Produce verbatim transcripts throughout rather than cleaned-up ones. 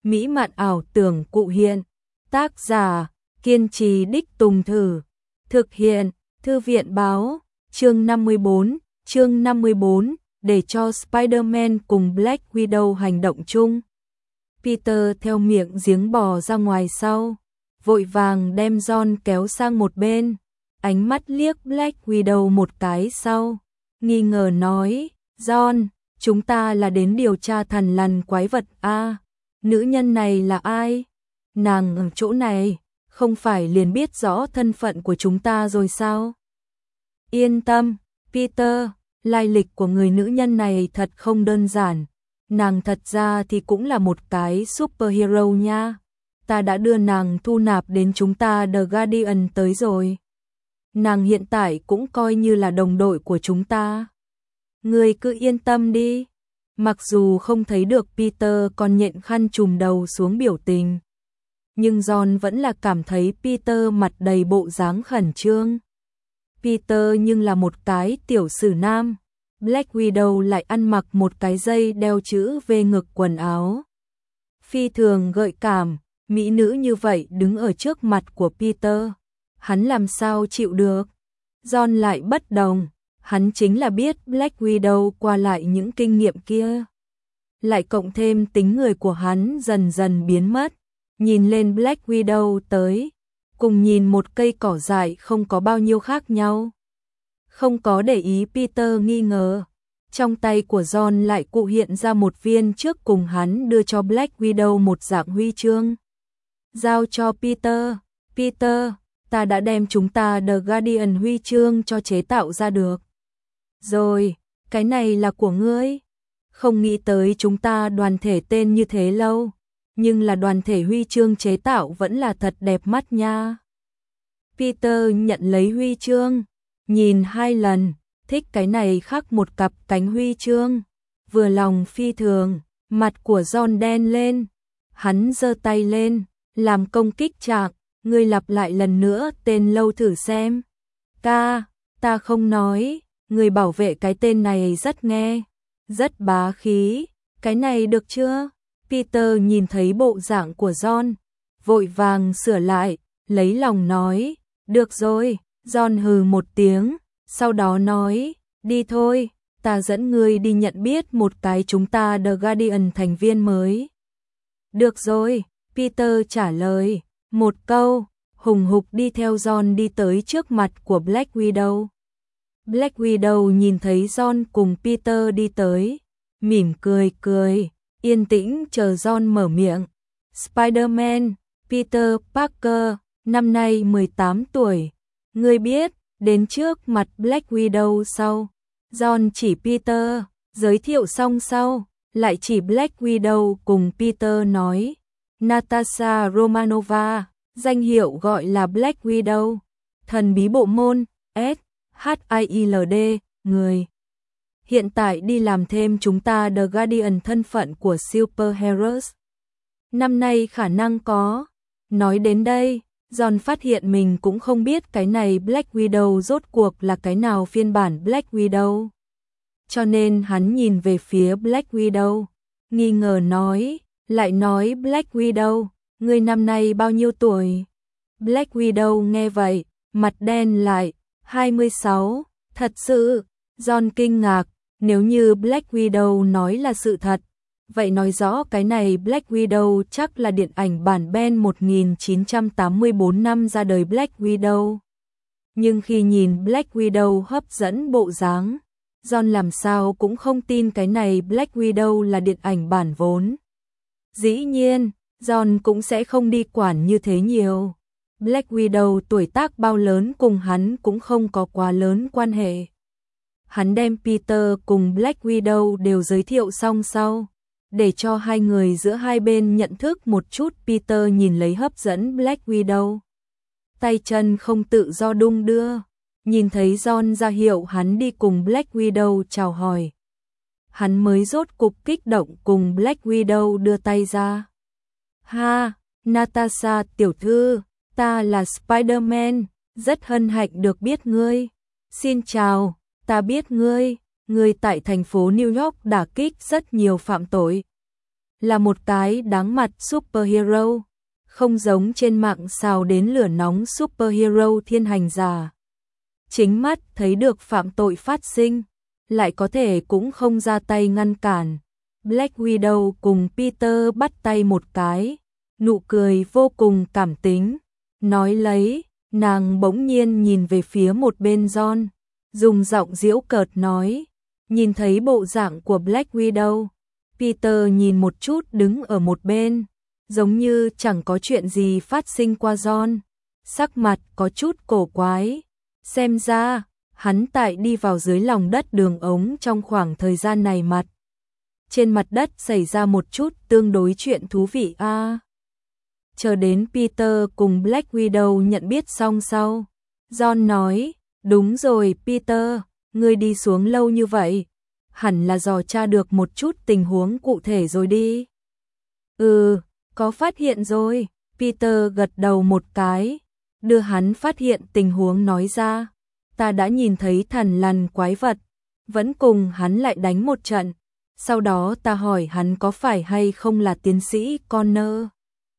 mỹ mạn ảo tưởng cụ hiện. Tác giả, kiên trì đích tùng thử. Thực hiện, Thư viện báo, chương năm mươi bốn, chương năm mươi bốn, để cho Spider-Man cùng Black Widow hành động chung. Peter theo miệng giếng bò ra ngoài sau, vội vàng đem John kéo sang một bên, ánh mắt liếc Black Widow một cái sau, nghi ngờ nói, John, chúng ta là đến điều tra thằn lằn quái vật a, nữ nhân này là ai? Nàng ở chỗ này, không phải liền biết rõ thân phận của chúng ta rồi sao? Yên tâm, Peter, lai lịch của người nữ nhân này thật không đơn giản. Nàng thật ra thì cũng là một cái superhero nha. Ta đã đưa nàng thu nạp đến chúng ta The Guardian tới rồi. Nàng hiện tại cũng coi như là đồng đội của chúng ta. Ngươi cứ yên tâm đi. Mặc dù không thấy được Peter còn nhện khăn trùm đầu xuống biểu tình, nhưng John vẫn là cảm thấy Peter mặt đầy bộ dáng khẩn trương. Peter nhưng là một cái tiểu sử nam. Black Widow lại ăn mặc một cái dây đeo chữ V ngực quần áo. Phi thường gợi cảm, mỹ nữ như vậy đứng ở trước mặt của Peter. Hắn làm sao chịu được? John lại bất đồng, hắn chính là biết Black Widow qua lại những kinh nghiệm kia. Lại cộng thêm tính người của hắn dần dần biến mất. Nhìn lên Black Widow tới, cùng nhìn một cây cỏ dại không có bao nhiêu khác nhau. Không có để ý Peter nghi ngờ, trong tay của John lại cụ hiện ra một viên trước cùng hắn đưa cho Black Widow một dạng huy chương. Giao cho Peter, Peter, ta đã đem chúng ta The Guardian huy chương cho chế tạo ra được. Rồi, cái này là của ngươi. Không nghĩ tới chúng ta đoàn thể tên như thế lâu, nhưng là đoàn thể huy chương chế tạo vẫn là thật đẹp mắt nha. Peter nhận lấy huy chương, nhìn hai lần, thích cái này khắc một cặp cánh huy chương, vừa lòng phi thường, mặt của John đen lên, hắn giơ tay lên, làm công kích trạng, ngươi lặp lại lần nữa tên lâu thử xem. Ca, ta không nói, người bảo vệ cái tên này rất nghe, rất bá khí, cái này được chưa? Peter nhìn thấy bộ dạng của John, vội vàng sửa lại, lấy lòng nói, được rồi. John hừ một tiếng, sau đó nói, đi thôi, ta dẫn ngươi đi nhận biết một cái chúng ta The Guardian thành viên mới. Được rồi, Peter trả lời, một câu, hùng hục đi theo John đi tới trước mặt của Black Widow. Black Widow nhìn thấy John cùng Peter đi tới, mỉm cười cười, yên tĩnh chờ John mở miệng. Spider-Man, Peter Parker, năm nay mười tám tuổi. Ngươi biết, đến trước mặt Black Widow sau. John chỉ Peter, giới thiệu xong sau, lại chỉ Black Widow cùng Peter nói. Natasha Romanova, danh hiệu gọi là Black Widow. Thần bí bộ môn, S H I L D, người. Hiện tại đi làm thêm chúng ta The Guardian thân phận của Superheroes. Năm nay khả năng có. Nói đến đây, John phát hiện mình cũng không biết cái này Black Widow rốt cuộc là cái nào phiên bản Black Widow. Cho nên hắn nhìn về phía Black Widow, nghi ngờ nói, lại nói Black Widow, ngươi năm nay bao nhiêu tuổi? Black Widow nghe vậy, mặt đen lại, hai mươi sáu, thật sự, John kinh ngạc, nếu như Black Widow nói là sự thật. Vậy nói rõ cái này Black Widow chắc là điện ảnh bản Ben một nghìn chín trăm tám mươi tư năm ra đời Black Widow. Nhưng khi nhìn Black Widow hấp dẫn bộ dáng, John làm sao cũng không tin cái này Black Widow là điện ảnh bản vốn. Dĩ nhiên, John cũng sẽ không đi quản như thế nhiều. Black Widow tuổi tác bao lớn cùng hắn cũng không có quá lớn quan hệ. Hắn đem Peter cùng Black Widow đều giới thiệu xong sau, để cho hai người giữa hai bên nhận thức một chút. Peter nhìn lấy hấp dẫn Black Widow, tay chân không tự do đung đưa, nhìn thấy John ra hiệu hắn đi cùng Black Widow chào hỏi. Hắn mới rốt cục kích động cùng Black Widow đưa tay ra. Ha, Natasha tiểu thư, ta là Spider-Man, rất hân hạnh được biết ngươi. Xin chào, ta biết ngươi, ngươi tại thành phố New York đả kích rất nhiều phạm tội. là một cái đáng mặt superhero, không giống trên mạng xào đến lửa nóng superhero thiên hành giả. Chính mắt thấy được phạm tội phát sinh, lại có thể cũng không ra tay ngăn cản. Black Widow cùng Peter bắt tay một cái, nụ cười vô cùng cảm tính, nói lấy, nàng bỗng nhiên nhìn về phía một bên John, dùng giọng giễu cợt nói, nhìn thấy bộ dạng của Black Widow, Peter nhìn một chút đứng ở một bên, giống như chẳng có chuyện gì phát sinh qua John, sắc mặt có chút cổ quái, xem ra, hắn tại đi vào dưới lòng đất đường ống trong khoảng thời gian này mặt. Trên mặt đất xảy ra một chút tương đối chuyện thú vị a. À. Chờ đến Peter cùng Black Widow nhận biết xong sau, John nói, đúng rồi Peter, ngươi đi xuống lâu như vậy, hẳn là dò tra được một chút tình huống cụ thể rồi đi. Ừ, có phát hiện rồi, Peter gật đầu một cái, đưa hắn phát hiện tình huống nói ra, ta đã nhìn thấy thằn lằn quái vật, vẫn cùng hắn lại đánh một trận, sau đó ta hỏi hắn có phải hay không là tiến sĩ Connor.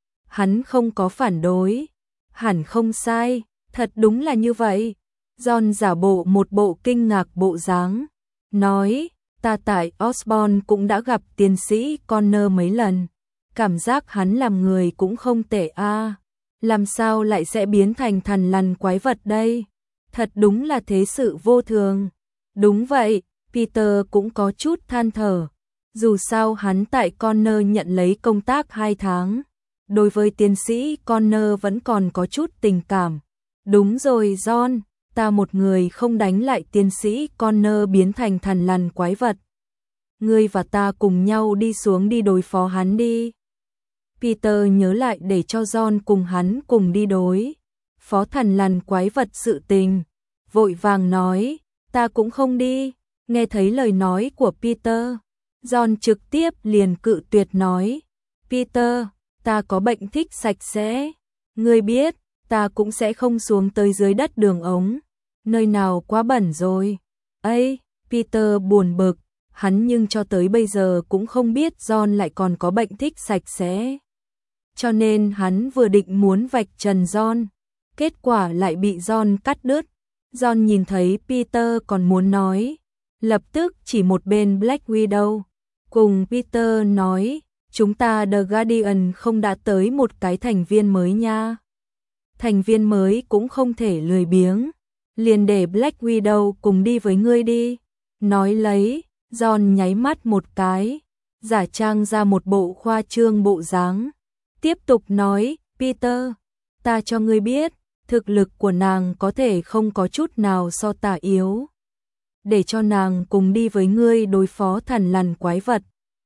Hắn không có phản đối, hẳn không sai, thật đúng là như vậy. John giả bộ một bộ kinh ngạc bộ dáng, nói, ta tại Osborn cũng đã gặp tiến sĩ Connor mấy lần, cảm giác hắn làm người cũng không tệ a, à. Làm sao lại sẽ biến thành thằn lằn quái vật đây? Thật đúng là thế sự vô thường. Đúng vậy, Peter cũng có chút than thở, dù sao hắn tại Connor nhận lấy công tác hai tháng. Đối với tiến sĩ Connor vẫn còn có chút tình cảm. Đúng rồi John, ta một người không đánh lại tiến sĩ Connor biến thành thằn lằn quái vật. Ngươi và ta cùng nhau đi xuống đi đối phó hắn đi. Peter nhớ lại để cho John cùng hắn cùng đi đối phó thằn lằn quái vật sự tình. Vội vàng nói, ta cũng không đi. Nghe thấy lời nói của Peter, John trực tiếp liền cự tuyệt nói, Peter, ta có bệnh thích sạch sẽ, ngươi biết, ta cũng sẽ không xuống tới dưới đất đường ống, nơi nào quá bẩn rồi. Ây, Peter buồn bực, hắn nhưng cho tới bây giờ cũng không biết John lại còn có bệnh thích sạch sẽ. Cho nên hắn vừa định muốn vạch trần John, kết quả lại bị John cắt đứt. John nhìn thấy Peter còn muốn nói, lập tức chỉ một bên Black Widow, cùng Peter nói, chúng ta The Guardian không đã tới một cái thành viên mới nha. Thành viên mới cũng không thể lười biếng, liền để Black Widow cùng đi với ngươi đi. Nói lấy, John nháy mắt một cái, giả trang ra một bộ khoa trương bộ dáng. Tiếp tục nói, Peter, ta cho ngươi biết, thực lực của nàng có thể không có chút nào so ta yếu. Để cho nàng cùng đi với ngươi đối phó thằn lằn quái vật.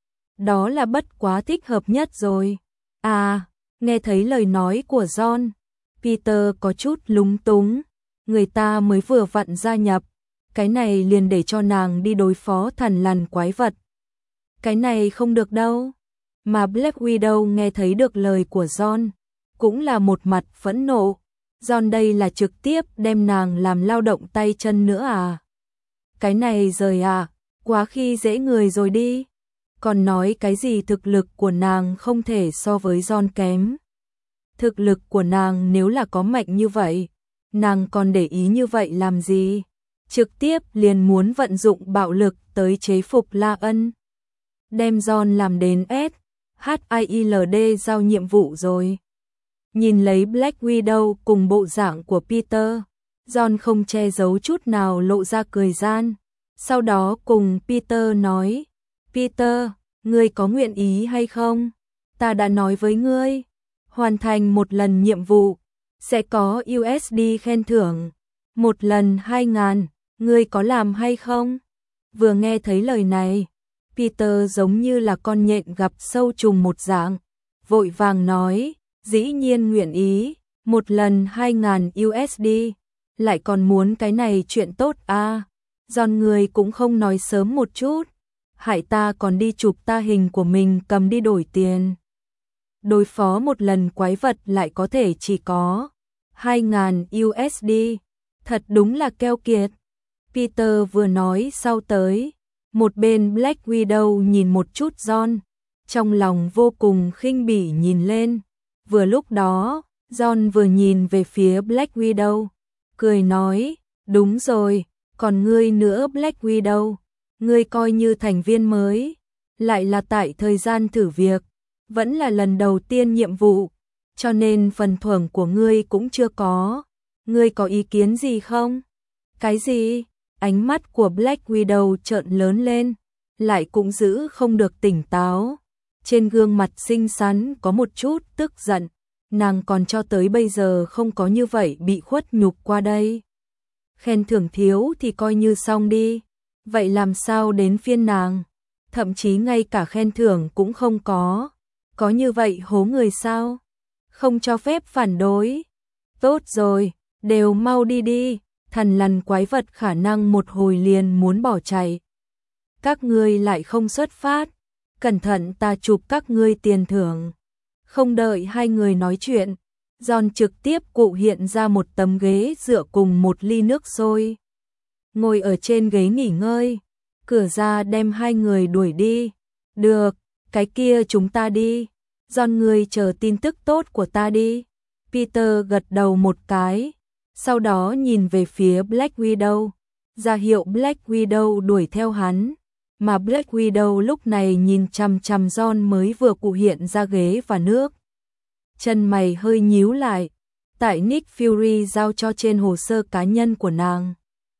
Đó là bất quá thích hợp nhất rồi. À, nghe thấy lời nói của John, Peter có chút lúng túng. Người ta mới vừa vặn gia nhập, cái này liền để cho nàng đi đối phó thằn lằn quái vật. Cái này không được đâu. Mà Black Widow nghe thấy được lời của John, cũng là một mặt phẫn nộ. John đây là trực tiếp đem nàng làm lao động tay chân nữa à? Cái này rời à, quá khi dễ người rồi đi. Còn nói cái gì thực lực của nàng không thể so với John kém. Thực lực của nàng nếu là có mạnh như vậy, nàng còn để ý như vậy làm gì? Trực tiếp liền muốn vận dụng bạo lực tới chế phục La Ân. Đem John làm đến S H I L D giao nhiệm vụ rồi. Nhìn lấy Black Widow cùng bộ dạng của Peter, John không che giấu chút nào lộ ra cười gian. Sau đó cùng Peter nói, Peter, ngươi có nguyện ý hay không? Ta đã nói với ngươi, hoàn thành một lần nhiệm vụ, sẽ có U S D khen thưởng, một lần hai ngàn, ngươi có làm hay không? Vừa nghe thấy lời này, Peter giống như là con nhện gặp sâu trùng một dạng, vội vàng nói, dĩ nhiên nguyện ý, một lần hai ngàn U S D, lại còn muốn cái này chuyện tốt à, John người cũng không nói sớm một chút, hại ta còn đi chụp ta hình của mình cầm đi đổi tiền. Đối phó một lần quái vật lại có thể chỉ có hai ngàn U S D, thật đúng là keo kiệt. Peter vừa nói sau tới, một bên Black Widow nhìn một chút John, trong lòng vô cùng khinh bỉ nhìn lên. Vừa lúc đó, John vừa nhìn về phía Black Widow, cười nói, đúng rồi, còn ngươi nữa Black Widow, ngươi coi như thành viên mới, lại là tại thời gian thử việc, vẫn là lần đầu tiên nhiệm vụ, cho nên phần thưởng của ngươi cũng chưa có, ngươi có ý kiến gì không? Cái gì? Ánh mắt của Black Widow trợn lớn lên, lại cũng giữ không được tỉnh táo. Trên gương mặt xinh xắn có một chút tức giận, nàng còn cho tới bây giờ không có như vậy bị khuất nhục qua đây. Khen thưởng thiếu thì coi như xong đi, vậy làm sao đến phiên nàng? Thậm chí ngay cả khen thưởng cũng không có, có như vậy hố người sao? Không cho phép phản đối. Tốt rồi, đều mau đi đi, thần lằn quái vật khả năng một hồi liền muốn bỏ chạy. Các ngươi lại không xuất phát, cẩn thận ta chụp các ngươi tiền thưởng. Không đợi hai người nói chuyện, John trực tiếp cụ hiện ra một tấm ghế dựa cùng một ly nước sôi. Ngồi ở trên ghế nghỉ ngơi, cửa ra đem hai người đuổi đi. Được, cái kia chúng ta đi. John ngươi chờ tin tức tốt của ta đi. Peter gật đầu một cái, sau đó nhìn về phía Black Widow, ra hiệu Black Widow đuổi theo hắn. Mà Black Widow lúc này nhìn chằm chằm John mới vừa cụ hiện ra ghế và nước. Chân mày hơi nhíu lại, tại Nick Fury giao cho trên hồ sơ cá nhân của nàng.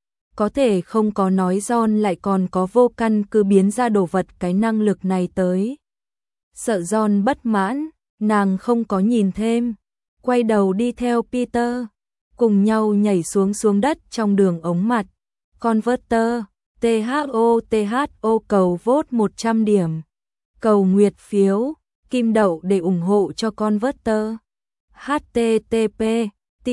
Có thể không có nói John lại còn có vô căn cứ biến ra đồ vật cái năng lực này tới. Sợ John bất mãn, nàng không có nhìn thêm, quay đầu đi theo Peter, cùng nhau nhảy xuống xuống đất trong đường ống mặt. Converter tê hát o tê hát o cầu vote một trăm điểm. Cầu nguyệt phiếu, kim đậu để ủng hộ cho Converter. hát tê tê pê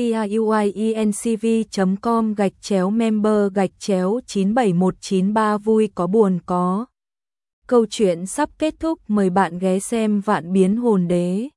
tuincv chấm com gạch chéo member gạch chéo chín bảy một chín ba vui có buồn có. Câu chuyện sắp kết thúc, mời bạn ghé xem Vạn Biến Hồn Đế.